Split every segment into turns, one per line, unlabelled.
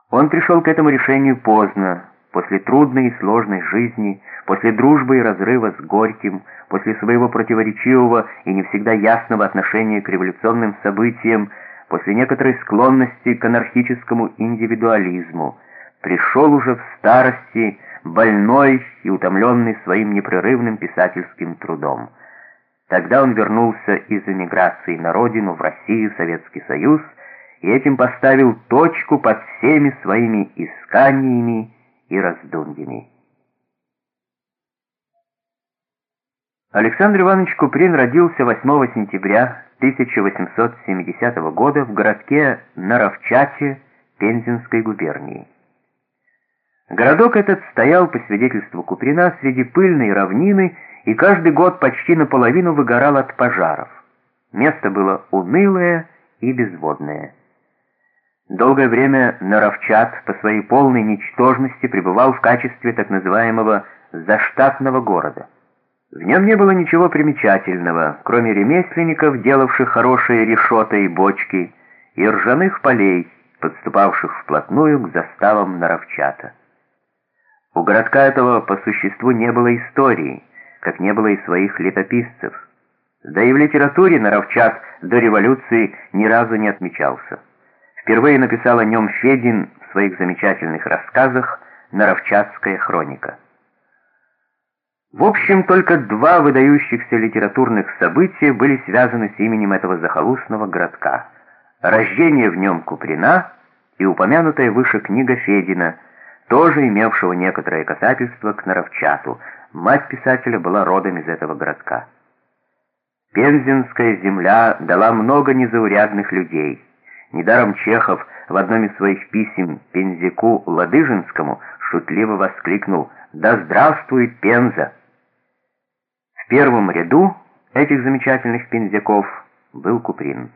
Он пришел к этому решению поздно, после трудной и сложной жизни, после дружбы и разрыва с Горьким, после своего противоречивого и не всегда ясного отношения к революционным событиям, после некоторой склонности к анархическому индивидуализму. Пришел уже в старости, больной и утомленный своим непрерывным писательским трудом. Тогда он вернулся из эмиграции на родину, в Россию, Советский Союз, и этим поставил точку под всеми своими исканиями и раздумьями. Александр Иванович Куприн родился 8 сентября 1870 года в городке Наровчате Пензенской губернии. Городок этот стоял, по свидетельству Куприна, среди пыльной равнины и каждый год почти наполовину выгорал от пожаров. Место было унылое и безводное. Долгое время Наровчат по своей полной ничтожности пребывал в качестве так называемого заштатного города. В нем не было ничего примечательного, кроме ремесленников, делавших хорошие решета и бочки, и ржаных полей, подступавших вплотную к заставам Наровчата. У городка этого по существу не было истории, как не было и своих летописцев. Да и в литературе Наровчат до революции ни разу не отмечался. Впервые написал о нем Федин в своих замечательных рассказах «Наровчатская хроника». В общем, только два выдающихся литературных события были связаны с именем этого захолустного городка: рождение в нем Куприна и упомянутая выше книга Федина, тоже имевшего некоторое касательство к Наровчату. Мать писателя была родом из этого городка. Пензенская земля дала много незаурядных людей. Недаром Чехов в одном из своих писем Пензяку Ладыжинскому шутливо воскликнул: «Да здравствует Пенза!». В первом ряду этих замечательных пензяков был Куприн.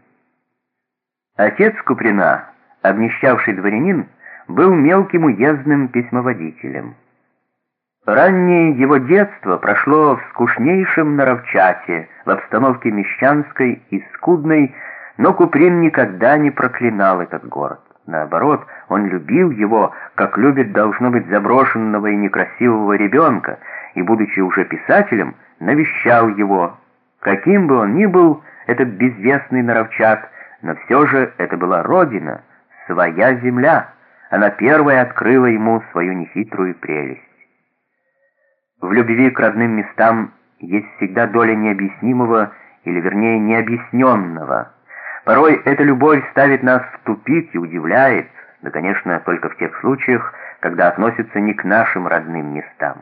Отец Куприна, обнищавший дворянин, был мелким уездным письмоводителем. Раннее его детство прошло в скучнейшем Наровчате, в обстановке мещанской и скудной, но Куприн никогда не проклинал этот город. Наоборот, он любил его, как любит, должно быть, заброшенного и некрасивого ребенка, и, будучи уже писателем, навещал его. Каким бы он ни был, этот безвестный Наровчат, но все же это была родина, своя земля. Она первая открыла ему свою нехитрую прелесть. В любви к родным местам есть всегда доля необъяснимого, или вернее необъясненного. Порой эта любовь ставит нас в тупик и удивляет, да, конечно, только в тех случаях, когда относится не к нашим родным местам.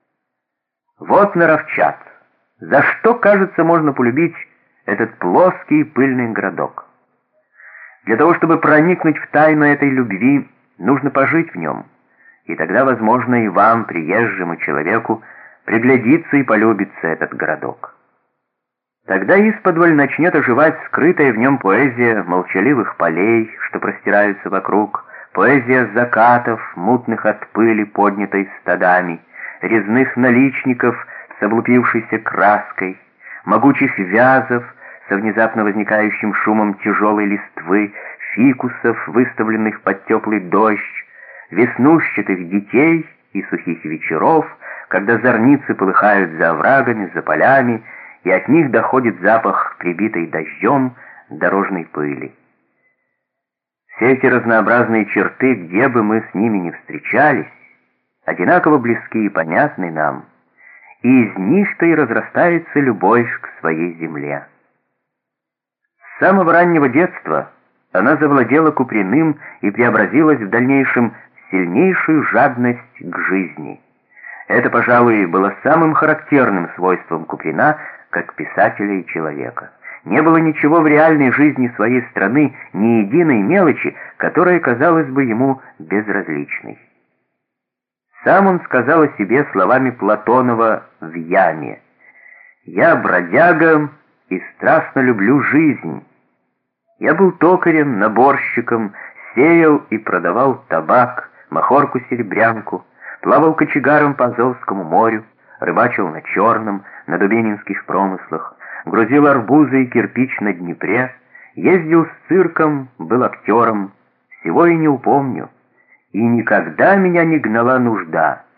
Вот Наровчат. За что, кажется, можно полюбить этот плоский и пыльный городок? Для того, чтобы проникнуть в тайну этой любви, нужно пожить в нем, и тогда, возможно, и вам, приезжему человеку, приглядится и полюбится этот городок. Тогда исподволь начнет оживать скрытая в нем поэзия молчаливых полей, что простираются вокруг, поэзия закатов, мутных от пыли, поднятой стадами, резных наличников с облупившейся краской, могучих вязов со внезапно возникающим шумом тяжелой листвы, фикусов, выставленных под теплый дождь, веснушчатых детей и сухих вечеров, когда зорницы полыхают за оврагами, за полями, и от них доходит запах прибитой дождем дорожной пыли. Все эти разнообразные черты, где бы мы с ними ни встречались, одинаково близки и понятны нам, и из них-то и разрастается любовь к своей земле. С самого раннего детства она завладела Куприным и преобразилась в дальнейшем в сильнейшую жадность к жизни. Это, пожалуй, было самым характерным свойством Куприна как писателя и человека. Не было ничего в реальной жизни своей страны, ни единой мелочи, которая казалась бы ему безразличной. Сам он сказал о себе словами Платонова в «Яме»: «Я бродяга и страстно люблю жизнь. Я был токарем, наборщиком, сеял и продавал табак, махорку-серебрянку, плавал кочегаром по Азовскому морю, рыбачил на Черном, на дубенинских промыслах, грузил арбузы и кирпич на Днепре, ездил с цирком, был актером, всего и не упомню. И никогда меня не гнала нужда.